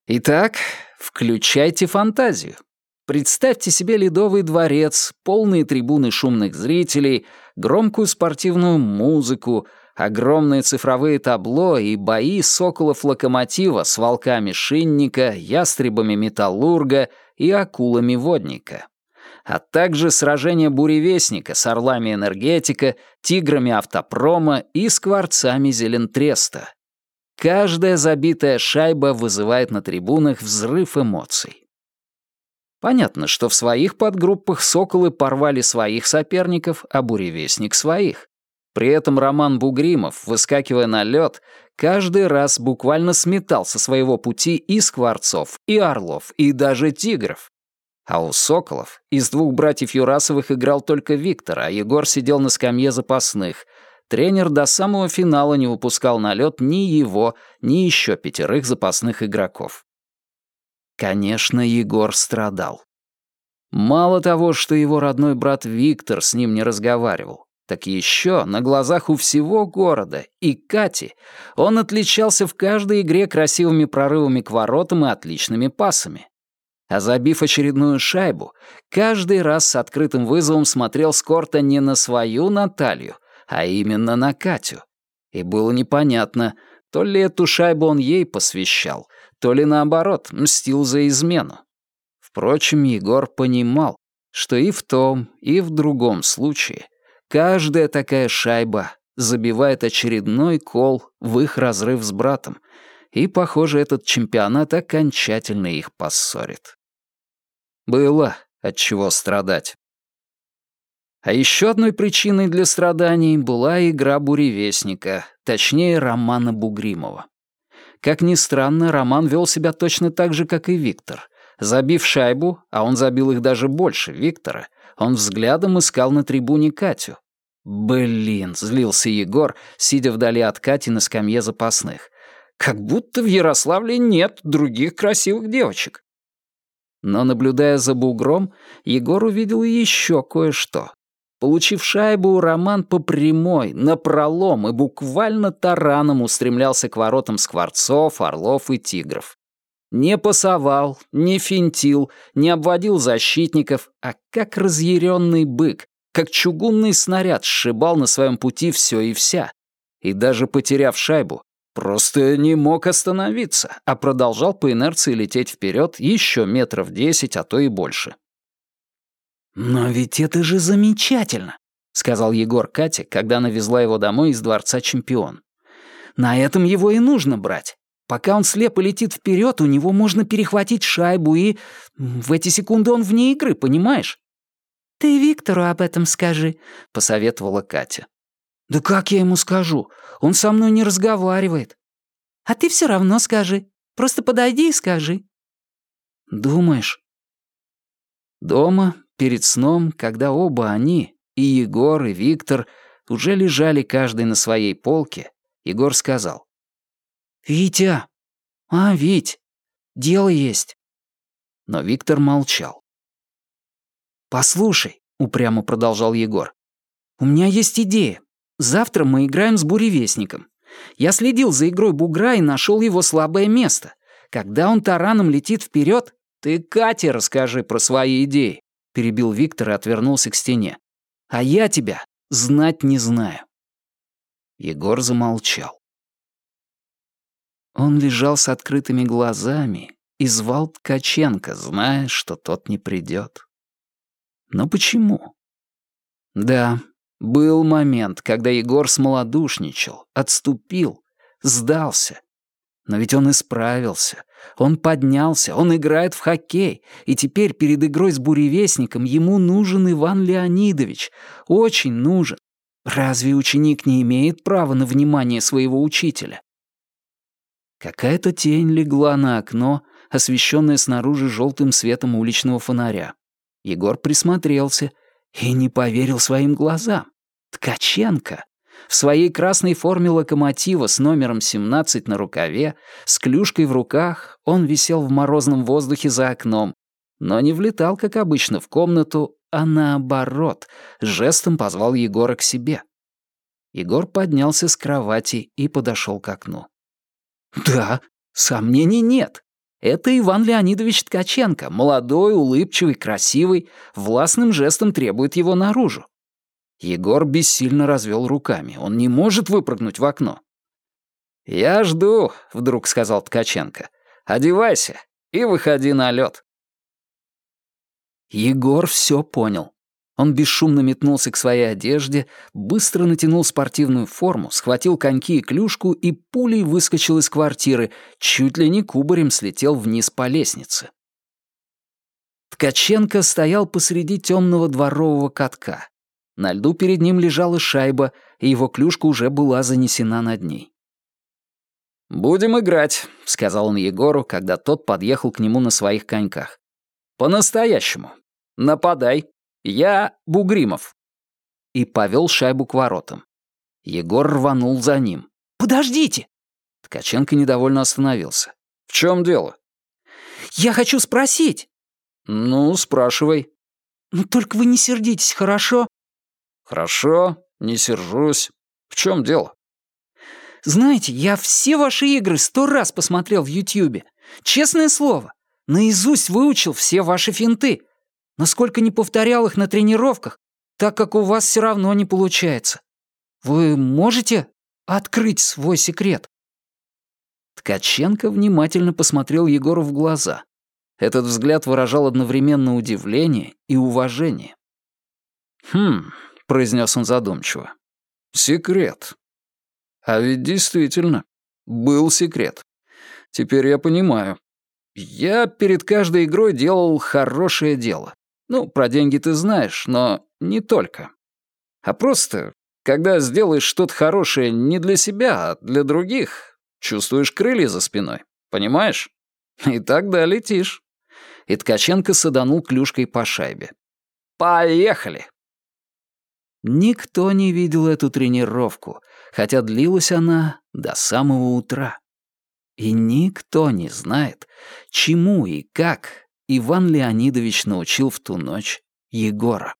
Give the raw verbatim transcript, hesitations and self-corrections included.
Итак, включайте фантазию. Представьте себе Ледовый дворец, полные трибуны шумных зрителей, громкую спортивную музыку, огромные цифровые табло и бои соколов-локомотива с волками шинника, ястребами металлурга и акулами водника. А также сражение буревестника с орлами энергетика, тиграми автопрома и скворцами зелентреста. Каждая забитая шайба вызывает на трибунах взрыв эмоций. Понятно, что в своих подгруппах соколы порвали своих соперников, а буревестник — своих. При этом Роман Бугримов, выскакивая на лед, каждый раз буквально сметал со своего пути и скворцов, и орлов, и даже тигров. А у соколов из двух братьев Юрасовых играл только Виктор, а Егор сидел на скамье запасных. Тренер до самого финала не выпускал на лед ни его, ни еще пятерых запасных игроков. Конечно, Егор страдал. Мало того, что его родной брат Виктор с ним не разговаривал, так еще на глазах у всего города и Кати он отличался в каждой игре красивыми прорывами к воротам и отличными пасами. А забив очередную шайбу, каждый раз с открытым вызовом смотрел с корта не на свою Наталью, а именно на Катю. И было непонятно, то ли эту шайбу он ей посвящал, то ли наоборот, мстил за измену. Впрочем, Егор понимал, что и в том, и в другом случае каждая такая шайба забивает очередной кол в их разрыв с братом, и, похоже, этот чемпионат окончательно их поссорит. Было от чего страдать. А еще одной причиной для страданий была игра буревестника, точнее, Романа Бугримова. Как ни странно, Роман вел себя точно так же, как и Виктор. Забив шайбу, а он забил их даже больше Виктора, он взглядом искал на трибуне Катю. «Блин», — злился Егор, сидя вдали от Кати на скамье запасных. «Как будто в Ярославле нет других красивых девочек». Но, наблюдая за бугром, Егор увидел еще кое-что. Получив шайбу, Роман по прямой, напролом и буквально тараном устремлялся к воротам скворцов, орлов и тигров. Не пасовал, не финтил, не обводил защитников, а как разъяренный бык, как чугунный снаряд сшибал на своем пути все и вся. И даже потеряв шайбу, просто не мог остановиться, а продолжал по инерции лететь вперед еще метров десять, а то и больше. «Но ведь это же замечательно», — сказал Егор Кате, когда она везла его домой из Дворца Чемпион. «На этом его и нужно брать. Пока он слепо летит вперед, у него можно перехватить шайбу, и в эти секунды он вне игры, понимаешь?» «Ты Виктору об этом скажи», — посоветовала Катя. «Да как я ему скажу? Он со мной не разговаривает». «А ты все равно скажи. Просто подойди и скажи». «Думаешь?» Дома, перед сном, когда оба они, и Егор, и Виктор, уже лежали каждый на своей полке, Егор сказал: «Витя! А, Вить, дело есть». Но Виктор молчал. «Послушай», — упрямо продолжал Егор, «у меня есть идея. Завтра мы играем с буревестником. Я следил за игрой бугра и нашел его слабое место. Когда он тараном летит вперед, ты Кате расскажи про свои идеи», — перебил Виктор и отвернулся к стене. «А я тебя знать не знаю». Егор замолчал. Он лежал с открытыми глазами и звал Ткаченко, зная, что тот не придет. Но почему? Да, был момент, когда Егор смолодушничал, отступил, сдался. Но ведь он исправился, он поднялся, он играет в хоккей, и теперь перед игрой с буревестником ему нужен Иван Леонидович, очень нужен. Разве ученик не имеет права на внимание своего учителя? Какая-то тень легла на окно, освещенное снаружи желтым светом уличного фонаря. Егор присмотрелся и не поверил своим глазам. Ткаченко! В своей красной форме локомотива с номером семнадцать на рукаве, с клюшкой в руках, он висел в морозном воздухе за окном, но не влетал, как обычно, в комнату, а наоборот, жестом позвал Егора к себе. Егор поднялся с кровати и подошел к окну. Да, сомнений нет. Это Иван Леонидович Ткаченко, молодой, улыбчивый, красивый, властным жестом требует его наружу. Егор бессильно развел руками. Он не может выпрыгнуть в окно. «Я жду», — вдруг сказал Ткаченко. «Одевайся и выходи на лед». Егор все понял. Он бесшумно метнулся к своей одежде, быстро натянул спортивную форму, схватил коньки и клюшку и пулей выскочил из квартиры, чуть ли не кубарем слетел вниз по лестнице. Ткаченко стоял посреди темного дворового катка. На льду перед ним лежала шайба, и его клюшка уже была занесена над ней. «Будем играть», — сказал он Егору, когда тот подъехал к нему на своих коньках. «По-настоящему. Нападай. Я Бугримов». И повел шайбу к воротам. Егор рванул за ним. «Подождите!» Ткаченко недовольно остановился. «В чем дело?» «Я хочу спросить». «Ну, спрашивай». «Ну, только вы не сердитесь, хорошо?» «Хорошо, не сержусь. В чем дело?» «Знаете, я все ваши игры сто раз посмотрел в Ютьюбе. Честное слово, наизусть выучил все ваши финты. Насколько не повторял их на тренировках, так как у вас все равно не получается. Вы можете открыть свой секрет?» Ткаченко внимательно посмотрел Егору в глаза. Этот взгляд выражал одновременно удивление и уважение. «Хм», — произнес он задумчиво, — «секрет. А ведь действительно, был секрет. Теперь я понимаю. Я перед каждой игрой делал хорошее дело. Ну, про деньги ты знаешь, но не только. А просто, когда сделаешь что-то хорошее не для себя, а для других, чувствуешь крылья за спиной, понимаешь? И тогда летишь». И Ткаченко саданул клюшкой по шайбе. «Поехали!» Никто не видел эту тренировку, хотя длилась она до самого утра. И никто не знает, чему и как Иван Леонидович научил в ту ночь Егора.